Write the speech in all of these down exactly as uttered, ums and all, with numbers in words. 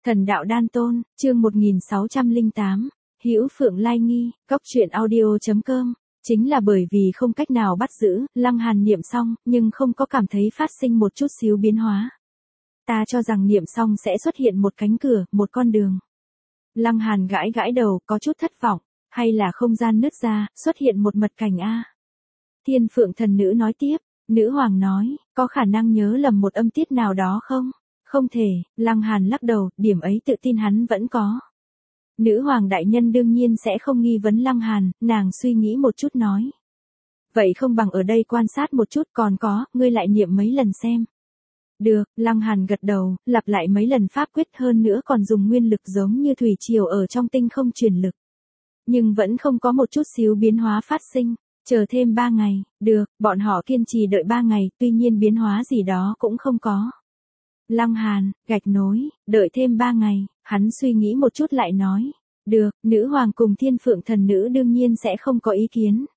Thần đạo đan tôn, chương một nghìn sáu trăm lẻ tám, Hữu Phượng Lai Nghi, Cóc truyện audio chấm com. Chính là bởi vì không cách nào bắt giữ, Lăng Hàn niệm xong, nhưng không có cảm thấy phát sinh một chút xíu biến hóa. Ta cho rằng niệm xong sẽ xuất hiện một cánh cửa, một con đường. Lăng Hàn gãi gãi đầu, có chút thất vọng, hay là không gian nứt ra, xuất hiện một mật cảnh a. Thiên Phượng thần nữ nói tiếp, nữ hoàng nói, có khả năng nhớ lầm một âm tiết nào đó không? Không thể, Lăng Hàn lắc đầu, điểm ấy tự tin hắn vẫn có. Nữ hoàng đại nhân đương nhiên sẽ không nghi vấn Lăng Hàn, nàng suy nghĩ một chút nói. Vậy không bằng ở đây quan sát một chút, còn có, ngươi lại niệm mấy lần xem. Được, Lăng Hàn gật đầu, lặp lại mấy lần pháp quyết, hơn nữa còn dùng nguyên lực giống như thủy triều ở trong tinh không truyền lực. Nhưng vẫn không có một chút xíu biến hóa phát sinh, chờ thêm ba ngày, được, bọn họ kiên trì đợi ba ngày, tuy nhiên biến hóa gì đó cũng không có. Lăng Hàn, gạch nối, đợi thêm ba ngày, hắn suy nghĩ một chút lại nói. Được, nữ hoàng cùng Thiên Phượng thần nữ đương nhiên sẽ không có ý kiến.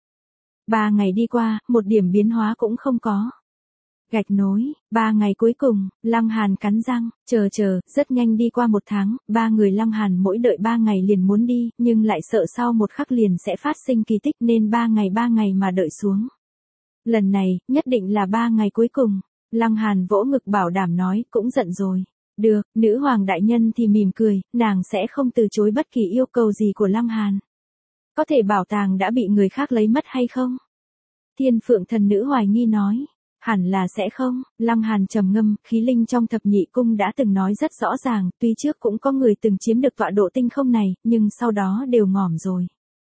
Ba ngày đi qua, một điểm biến hóa cũng không có. Gạch nối, ba ngày cuối cùng, Lăng Hàn cắn răng, chờ chờ, rất nhanh đi qua một tháng, ba người Lăng Hàn mỗi đợi ba ngày liền muốn đi, nhưng lại sợ sau một khắc liền sẽ phát sinh kỳ tích nên ba ngày ba ngày mà đợi xuống. Lần này, nhất định là ba ngày cuối cùng. Lăng Hàn vỗ ngực bảo đảm nói, cũng giận rồi. Được, nữ hoàng đại nhân thì mỉm cười, nàng sẽ không từ chối bất kỳ yêu cầu gì của Lăng Hàn. Có thể bảo tàng đã bị người khác lấy mất hay không? Thiên Phượng thần nữ hoài nghi nói. Hẳn là sẽ không, Lăng Hàn trầm ngâm, khí linh trong thập nhị cung đã từng nói rất rõ ràng, tuy trước cũng có người từng chiếm được tọa độ tinh không này, nhưng sau đó đều ngỏm rồi.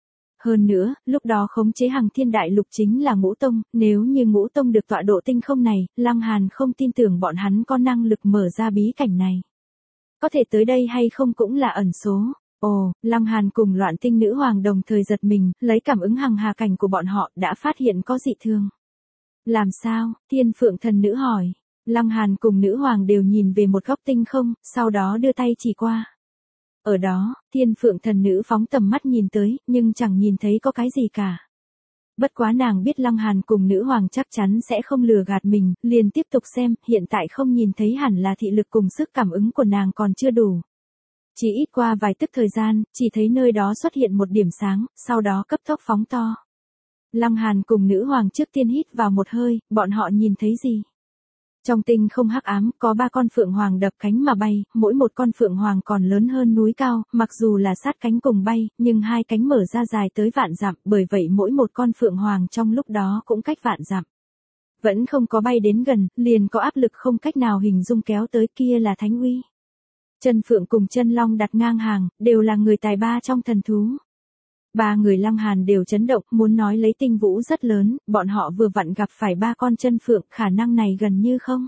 Hơn nữa, lúc đó khống chế Hằng Thiên Đại Lục chính là Ngũ Tông, nếu như Ngũ Tông được tọa độ tinh không này, Lăng Hàn không tin tưởng bọn hắn có năng lực mở ra bí cảnh này. Có thể tới đây hay không cũng là ẩn số. Ồ, Lăng Hàn cùng Loạn Tinh nữ hoàng đồng thời giật mình, lấy cảm ứng hằng hà cảnh của bọn họ đã phát hiện có dị thường. Làm sao? Thiên Phượng thần nữ hỏi. Lăng Hàn cùng nữ hoàng đều nhìn về một góc tinh không, sau đó đưa tay chỉ qua. Ở đó, Thiên Phượng thần nữ phóng tầm mắt nhìn tới, nhưng chẳng nhìn thấy có cái gì cả. Bất quá nàng biết Lăng Hàn cùng nữ hoàng chắc chắn sẽ không lừa gạt mình, liền tiếp tục xem, hiện tại không nhìn thấy hẳn là thị lực cùng sức cảm ứng của nàng còn chưa đủ. Chỉ ít qua vài tức thời gian, chỉ thấy nơi đó xuất hiện một điểm sáng, sau đó cấp tốc phóng to. Lăng Hàn cùng nữ hoàng trước tiên hít vào một hơi, bọn họ nhìn thấy gì? Trong tinh không hắc ám, có ba con phượng hoàng đập cánh mà bay, mỗi một con phượng hoàng còn lớn hơn núi cao, mặc dù là sát cánh cùng bay, nhưng hai cánh mở ra dài tới vạn dặm, bởi vậy mỗi một con phượng hoàng trong lúc đó cũng cách vạn dặm. Vẫn không có bay đến gần, liền có áp lực không cách nào hình dung kéo tới, kia là thánh uy. Chân phượng cùng chân long đặt ngang hàng, đều là người tài ba trong thần thú. Ba người Lăng Hàn đều chấn động, muốn nói lấy tinh vũ rất lớn, bọn họ vừa vặn gặp phải ba con chân phượng, khả năng này gần như không.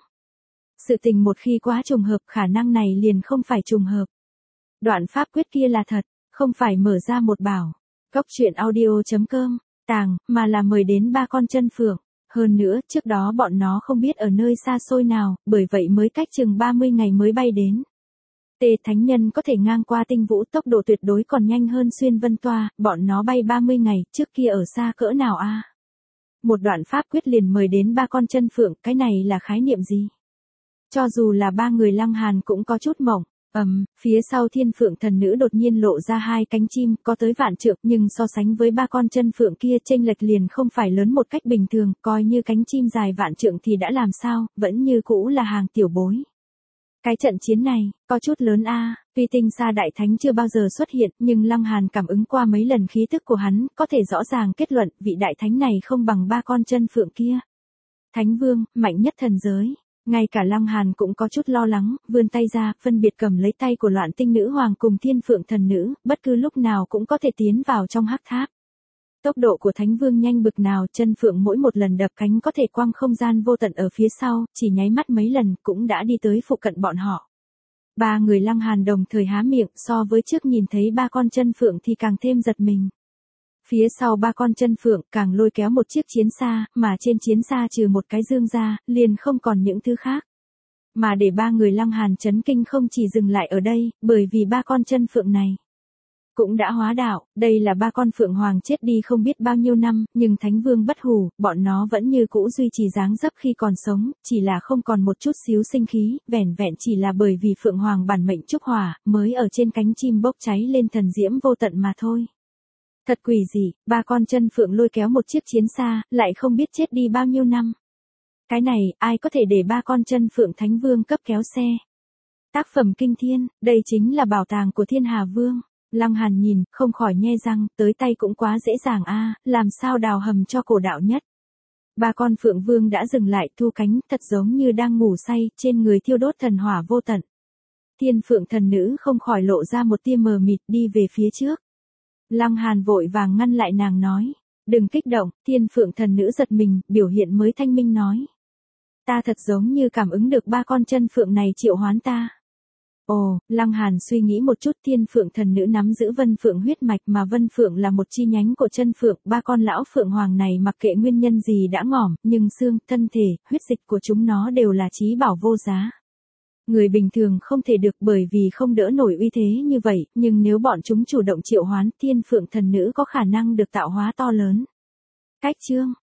Sự tình một khi quá trùng hợp, khả năng này liền không phải trùng hợp. Đoạn pháp quyết kia là thật, không phải mở ra một bảo. Cóc truyện audio chấm com, tàng, mà là mời đến ba con chân phượng. Hơn nữa, trước đó bọn nó không biết ở nơi xa xôi nào, bởi vậy mới cách chừng ba mươi ngày mới bay đến. Tề thánh nhân có thể ngang qua tinh vũ, tốc độ tuyệt đối còn nhanh hơn xuyên vân toa, bọn nó bay ba mươi ngày, trước kia ở xa cỡ nào a? À? Một đoạn pháp quyết liền mời đến ba con chân phượng, cái này là khái niệm gì? Cho dù là ba người Lăng Hàn cũng có chút mộng. Ầm, um, phía sau Thiên Phượng thần nữ đột nhiên lộ ra hai cánh chim, có tới vạn trượng, nhưng so sánh với ba con chân phượng kia, chênh lệch liền không phải lớn một cách bình thường, coi như cánh chim dài vạn trượng thì đã làm sao, vẫn như cũ là hàng tiểu bối. Cái trận chiến này, có chút lớn a, à, tuy tinh xa đại thánh chưa bao giờ xuất hiện, nhưng Lăng Hàn cảm ứng qua mấy lần khí tức của hắn, có thể rõ ràng kết luận, vị đại thánh này không bằng ba con chân phượng kia. Thánh vương, mạnh nhất thần giới. Ngay cả Lăng Hàn cũng có chút lo lắng, vươn tay ra, phân biệt cầm lấy tay của Loạn Tinh nữ hoàng cùng Thiên Phượng thần nữ, bất cứ lúc nào cũng có thể tiến vào trong hắc tháp. Tốc độ của Thánh Vương nhanh bực nào, chân phượng mỗi một lần đập cánh có thể quăng không gian vô tận ở phía sau, chỉ nháy mắt mấy lần cũng đã đi tới phụ cận bọn họ. Ba người Lăng Hàn đồng thời há miệng, so với trước nhìn thấy ba con chân phượng thì càng thêm giật mình. Phía sau ba con chân phượng càng lôi kéo một chiếc chiến xa, mà trên chiến xa trừ một cái dương ra, liền không còn những thứ khác. Mà để ba người Lăng Hàn chấn kinh không chỉ dừng lại ở đây, bởi vì ba con chân phượng này cũng đã hóa đạo, đây là ba con phượng hoàng chết đi không biết bao nhiêu năm, nhưng Thánh Vương bất hủ, bọn nó vẫn như cũ duy trì dáng dấp khi còn sống, chỉ là không còn một chút xíu sinh khí, vẻn vẹn chỉ là bởi vì phượng hoàng bản mệnh trúc hỏa, mới ở trên cánh chim bốc cháy lên thần diễm vô tận mà thôi. Thật quỷ dị, ba con chân phượng lôi kéo một chiếc chiến xa, lại không biết chết đi bao nhiêu năm. Cái này, ai có thể để ba con chân phượng Thánh Vương cấp kéo xe? Tác phẩm kinh thiên, đây chính là bảo tàng của Thiên Hà Vương. Lăng Hàn nhìn, không khỏi nhe răng, tới tay cũng quá dễ dàng a, làm sao đào hầm cho cổ đạo nhất. Ba con phượng vương đã dừng lại thu cánh, thật giống như đang ngủ say, trên người thiêu đốt thần hỏa vô tận. Thiên phượng thần nữ không khỏi lộ ra một tia mờ mịt đi về phía trước. Lăng Hàn vội vàng ngăn lại nàng nói, đừng kích động, thiên phượng thần nữ giật mình, biểu hiện mới thanh minh nói. Ta thật giống như cảm ứng được ba con chân phượng này triệu hoán ta. Ồ, Lăng Hàn suy nghĩ một chút, thiên phượng thần nữ nắm giữ vân phượng huyết mạch mà vân phượng là một chi nhánh của chân phượng, ba con lão phượng hoàng này mặc kệ nguyên nhân gì đã ngỏm, nhưng xương, thân thể, huyết dịch của chúng nó đều là chí bảo vô giá. Người bình thường không thể được bởi vì không đỡ nổi uy thế như vậy, nhưng nếu bọn chúng chủ động triệu hoán, thiên phượng thần nữ có khả năng được tạo hóa to lớn. Cách chương